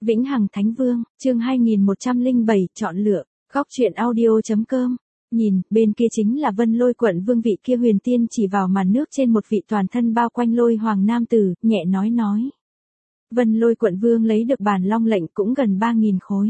Vĩnh Hằng Thánh Vương, chương 2107, chọn lựa, góc truyện audio.com. Nhìn, bên kia chính là Vân Lôi quận vương vị kia. Huyền Tiên chỉ vào màn nước trên một vị toàn thân bao quanh lôi hoàng nam tử, nhẹ nói. Vân Lôi quận vương lấy được bản long lệnh cũng gần 3.000 khối.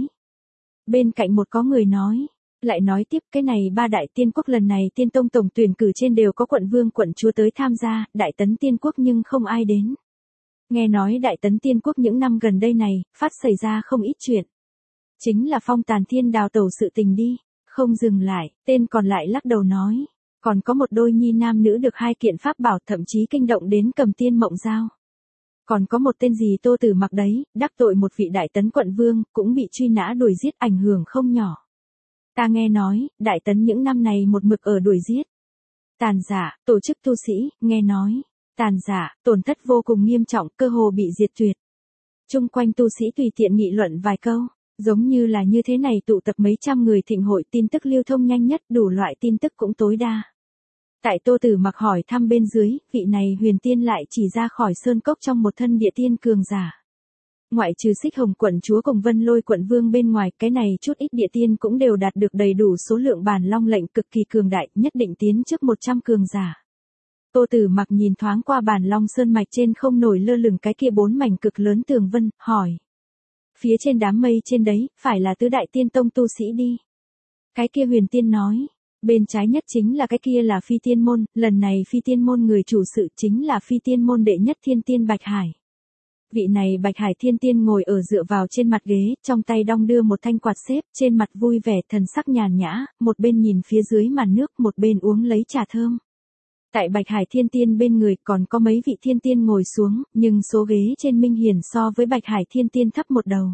Bên cạnh một có người nói, lại nói tiếp, cái này ba đại tiên quốc lần này tiên tông tổng tuyển cử trên đều có quận vương quận chúa tới tham gia, đại tấn tiên quốc nhưng không ai đến. Nghe nói đại tấn tiên quốc những năm gần đây này, phát xảy ra không ít chuyện. Chính là phong tàn thiên đào tẩu sự tình đi, không dừng lại, tên còn lại lắc đầu nói. Còn có một đôi nhi nam nữ được 2 kiện pháp bảo, thậm chí kinh động đến Cầm Tiên Mộng Giao. Còn có một tên gì Tô Tử Mặc đấy, đắc tội một vị đại tấn quận vương, cũng bị truy nã đuổi giết, ảnh hưởng không nhỏ. Ta nghe nói, đại tấn những năm này một mực ở đuổi giết. Tàn giả, tổ chức tu sĩ, nghe nói. Tàn giả, tổn thất vô cùng nghiêm trọng, cơ hồ bị diệt tuyệt. Chung quanh tu sĩ tùy tiện nghị luận vài câu, giống như là như thế này tụ tập mấy trăm người thịnh hội, tin tức lưu thông nhanh nhất, đủ loại tin tức cũng tối đa. Tại Tô Tử Mặc hỏi thăm bên dưới, vị này Huyền Tiên lại chỉ ra khỏi sơn cốc trong một thân địa tiên cường giả. Ngoại trừ Xích Hồng quận chúa cùng Vân Lôi quận vương bên ngoài, cái này chút ít địa tiên cũng đều đạt được đầy đủ số lượng bản long lệnh cực kỳ cường đại, nhất định tiến trước 100 cường giả. Tô Tử Mặc nhìn thoáng qua bản long sơn mạch trên không nổi lơ lửng cái kia 4 mảnh cực lớn tường vân, hỏi. Phía trên đám mây trên đấy, phải là tứ đại tiên tông tu sĩ đi. Cái kia Huyền Tiên nói. Bên trái nhất chính là cái kia là Phi Tiên môn, lần này Phi Tiên môn người chủ sự chính là Phi Tiên môn đệ nhất thiên tiên Bạch Hải. Vị này Bạch Hải thiên tiên ngồi ở dựa vào trên mặt ghế, trong tay đong đưa một thanh quạt xếp, trên mặt vui vẻ thần sắc nhàn nhã, một bên nhìn phía dưới màn nước, một bên uống lấy trà thơm. Tại Bạch Hải thiên tiên bên người còn có mấy vị thiên tiên ngồi xuống, nhưng số ghế trên minh hiển so với Bạch Hải thiên tiên thấp một đầu.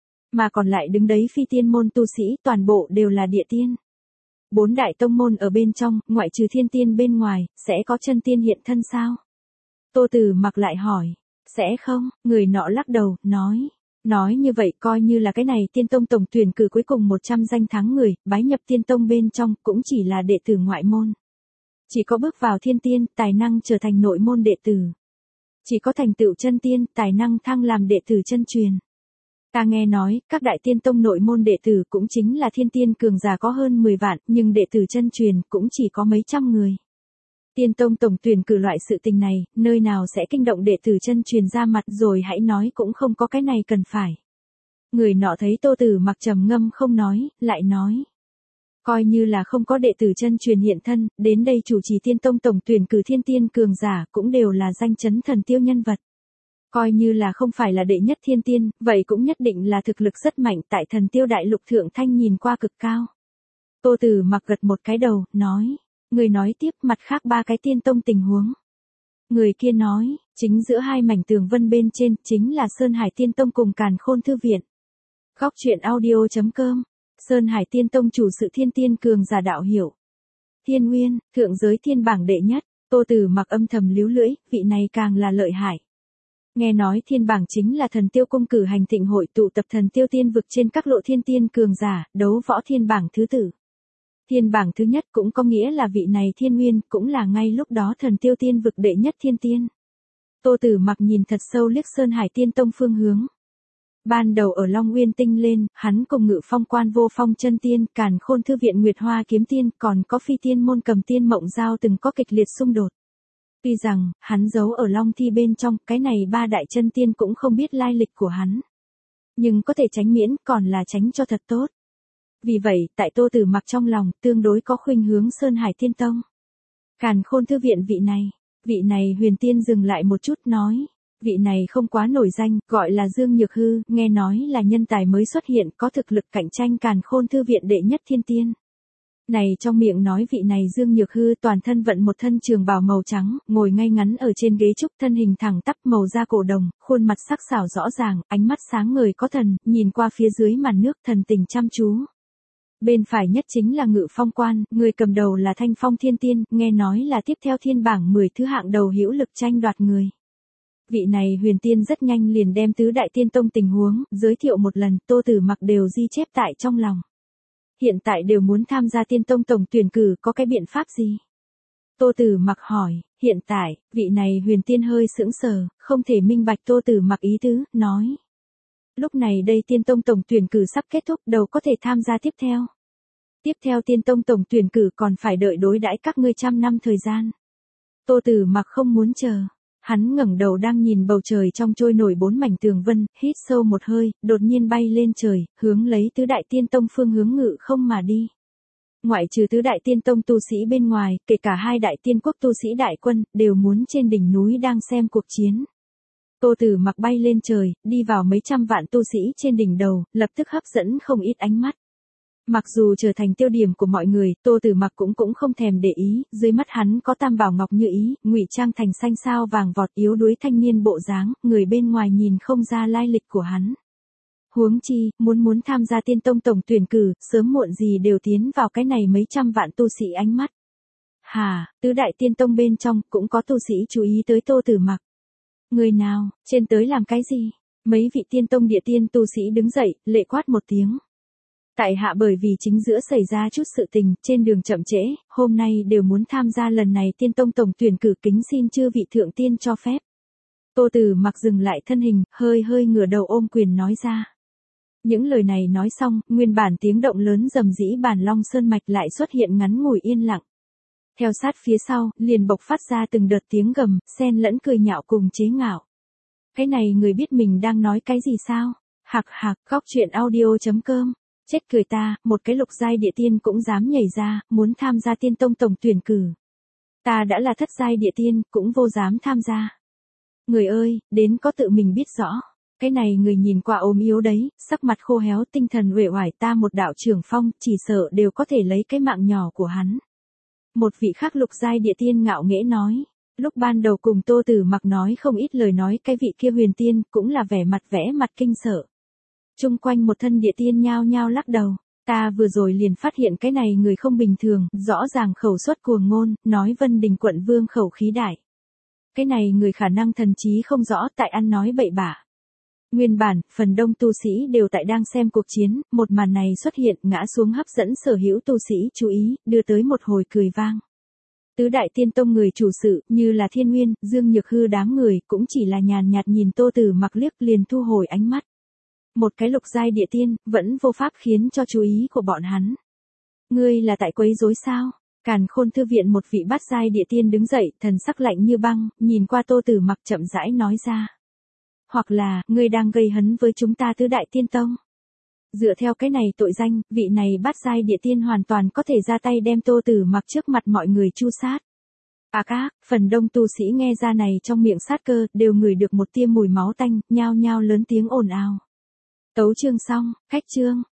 Mà còn lại đứng đấy Phi Tiên môn tu sĩ toàn bộ đều là địa tiên. 4 đại tông môn ở bên trong, ngoại trừ thiên tiên bên ngoài, sẽ có chân tiên hiện thân sao? Tô Tử Mặc lại hỏi, sẽ không, người nọ lắc đầu, nói như vậy coi như là cái này tiên tông tổng tuyển cử cuối cùng 100 danh thắng người, bái nhập tiên tông bên trong, cũng chỉ là đệ tử ngoại môn. Chỉ có bước vào thiên tiên, tài năng trở thành nội môn đệ tử. Chỉ có thành tựu chân tiên, tài năng thăng làm đệ tử chân truyền. Ta nghe nói, các đại tiên tông nội môn đệ tử cũng chính là thiên tiên cường giả có hơn 10 vạn, nhưng đệ tử chân truyền cũng chỉ có mấy trăm người. Tiên tông tổng tuyển cử loại sự tình này, nơi nào sẽ kinh động đệ tử chân truyền ra mặt, rồi hãy nói cũng không có cái này cần phải. Người nọ thấy Tô Tử Mặc trầm ngâm không nói, lại nói. Coi như là không có đệ tử chân truyền hiện thân, đến đây chủ trì tiên tông tổng tuyển cử thiên tiên cường giả cũng đều là danh chấn thần tiêu nhân vật. Coi như là không phải là đệ nhất thiên tiên, vậy cũng nhất định là thực lực rất mạnh, tại thần tiêu đại lục thượng thanh nhìn qua cực cao. Tô Tử Mặc gật một cái đầu, nói. Người nói tiếp mặt khác 3 cái tiên tông tình huống. Người kia nói, chính giữa 2 mảnh tường vân bên trên, chính là Sơn Hải Tiên Tông cùng Càn Khôn Thư Viện. Góc truyện audio.com. Sơn Hải Tiên Tông chủ sự thiên tiên cường giả đạo hiểu. Thiên Nguyên, thượng giới thiên bảng đệ nhất, Tô Tử Mặc âm thầm líu lưỡi, vị này càng là lợi hại. Nghe nói thiên bảng chính là thần tiêu cung cử hành thịnh hội tụ tập thần tiêu tiên vực trên các lộ thiên tiên cường giả, đấu võ thiên bảng thứ tử. Thiên bảng thứ nhất cũng có nghĩa là vị này Thiên Nguyên, cũng là ngay lúc đó thần tiêu tiên vực đệ nhất thiên tiên. Tô Tử Mặc nhìn thật sâu liếc Sơn Hải Tiên Tông phương hướng. Ban đầu ở Long Uyên Tinh lên, hắn cùng Ngự Phong Quan Vô Phong chân tiên, Càn Khôn Thư Viện Nguyệt Hoa kiếm tiên, còn có Phi Tiên môn Cầm Tiên Mộng Giao từng có kịch liệt xung đột. Tuy rằng, hắn giấu ở Long Thi bên trong, cái này 3 đại chân tiên cũng không biết lai lịch của hắn. Nhưng có thể tránh miễn, còn là tránh cho thật tốt. Vì vậy, tại Tô Tử Mặc trong lòng, tương đối có khuynh hướng Sơn Hải Tiên Tông. Càn Khôn Thư Viện vị này Huyền Tiên dừng lại một chút nói. Vị này không quá nổi danh, gọi là Dương Nhược Hư, nghe nói là nhân tài mới xuất hiện, có thực lực cạnh tranh Càn Khôn Thư Viện đệ nhất thiên tiên. Này trong miệng nói vị này Dương Nhược Hư toàn thân vận một thân trường bào màu trắng, ngồi ngay ngắn ở trên ghế trúc, thân hình thẳng tắp màu da cổ đồng, khuôn mặt sắc sảo rõ ràng, ánh mắt sáng ngời có thần, nhìn qua phía dưới màn nước thần tình chăm chú. Bên phải nhất chính là Ngự Phong Quan, người cầm đầu là Thanh Phong Thiên Tiên, nghe nói là tiếp theo thiên bảng 10 thứ hạng đầu hữu lực tranh đoạt người. Vị này Huyền Tiên rất nhanh liền đem tứ đại tiên tông tình huống, giới thiệu một lần, Tô Tử Mặc đều ghi chép tại trong lòng. Hiện tại đều muốn tham gia tiên tông tổng tuyển cử, có cái biện pháp gì? Tô Tử Mặc hỏi, hiện tại, vị này Huyền Tiên hơi sững sờ, không thể minh bạch Tô Tử Mặc ý tứ, nói. Lúc này đây Tiên Tông tổng tuyển cử sắp kết thúc, đâu có thể tham gia tiếp theo. Tiếp theo Tiên Tông tổng tuyển cử còn phải đợi đối đãi các ngươi trăm năm thời gian. Tô Tử Mặc không muốn chờ. Hắn ngẩng đầu đang nhìn bầu trời trong trôi nổi 4 mảnh tường vân, hít sâu một hơi, đột nhiên bay lên trời, hướng lấy tứ đại tiên tông phương hướng ngự không mà đi. Ngoại trừ tứ đại tiên tông tu sĩ bên ngoài, kể cả hai đại tiên quốc tu sĩ đại quân, đều muốn trên đỉnh núi đang xem cuộc chiến. Tô Tử Mặc bay lên trời, đi vào mấy trăm vạn tu sĩ trên đỉnh đầu, lập tức hấp dẫn không ít ánh mắt. Mặc dù trở thành tiêu điểm của mọi người, Tô Tử Mặc cũng không thèm để ý, dưới mắt hắn có tam bảo ngọc như ý, ngụy trang thành xanh sao vàng vọt yếu đuối thanh niên bộ dáng, người bên ngoài nhìn không ra lai lịch của hắn. Huống chi, muốn tham gia Tiên Tông tổng tuyển cử, sớm muộn gì đều tiến vào cái này mấy trăm vạn tu sĩ ánh mắt. Tứ đại tiên tông bên trong cũng có tu sĩ chú ý tới Tô Tử Mặc. Người nào, trên tới làm cái gì? Mấy vị tiên tông địa tiên tu sĩ đứng dậy, lệ quát một tiếng. Tại hạ bởi vì chính giữa xảy ra chút sự tình, trên đường chậm trễ, hôm nay đều muốn tham gia lần này Tiên Tông tổng tuyển cử, kính xin chư vị thượng tiên cho phép. Tô Tử Mặc dừng lại thân hình, hơi ngửa đầu ôm quyền nói ra. Những lời này nói xong, nguyên bản tiếng động lớn rầm rĩ Bản Long Sơn mạch lại xuất hiện ngắn ngủi yên lặng. Theo sát phía sau, liền bộc phát ra từng đợt tiếng gầm, xen lẫn cười nhạo cùng chế ngạo. Cái này người biết mình đang nói cái gì sao? Hạc, góc truyện audio.com. Chết cười ta, một cái lục giai địa tiên cũng dám nhảy ra, muốn tham gia Tiên Tông tổng tuyển cử. Ta đã là thất giai địa tiên, cũng vô dám tham gia. Người ơi, đến có tự mình biết rõ. Cái này người nhìn qua ốm yếu đấy, sắc mặt khô héo, tinh thần uể oải, ta một đạo trưởng phong, chỉ sợ đều có thể lấy cái mạng nhỏ của hắn. Một vị khác lục giai địa tiên ngạo nghễ nói. Lúc ban đầu cùng Tô Tử Mặc nói không ít lời nói, cái vị kia huyền tiên, cũng là vẻ mặt kinh sợ. Chung quanh một thân địa tiên nhao nhao lắc đầu. Ta vừa rồi liền phát hiện cái này người không bình thường, rõ ràng khẩu xuất cuồng ngôn, nói Vân Đình quận vương khẩu khí đại. Cái này người khả năng thần trí không rõ, tại ăn nói bậy bạ. Nguyên bản, phần đông tu sĩ đều tại đang xem cuộc chiến, một màn này xuất hiện ngã xuống hấp dẫn sở hữu tu sĩ chú ý, đưa tới một hồi cười vang. Tứ đại tiên tông người chủ sự, như là Thiên Nguyên, Dương Nhược Hư đám người, cũng chỉ là nhàn nhạt nhìn Tô Tử Mặc liếc liền thu hồi ánh mắt. Một cái lục giai địa tiên, vẫn vô pháp khiến cho chú ý của bọn hắn. Ngươi là tại quấy rối sao? Càn Khôn thư viện một vị bát giai địa tiên đứng dậy, thần sắc lạnh như băng, nhìn qua Tô Tử Mặc chậm rãi nói ra. Hoặc là, ngươi đang gây hấn với chúng ta tứ đại tiên tông. Dựa theo cái này tội danh, vị này bát giai địa tiên hoàn toàn có thể ra tay đem Tô Tử Mặc trước mặt mọi người tru sát. Phần đông tu sĩ nghe ra này trong miệng sát cơ, đều ngửi được một tia mùi máu tanh, nhao nhao lớn tiếng ồn ào. Tấu chương xong, khách chương.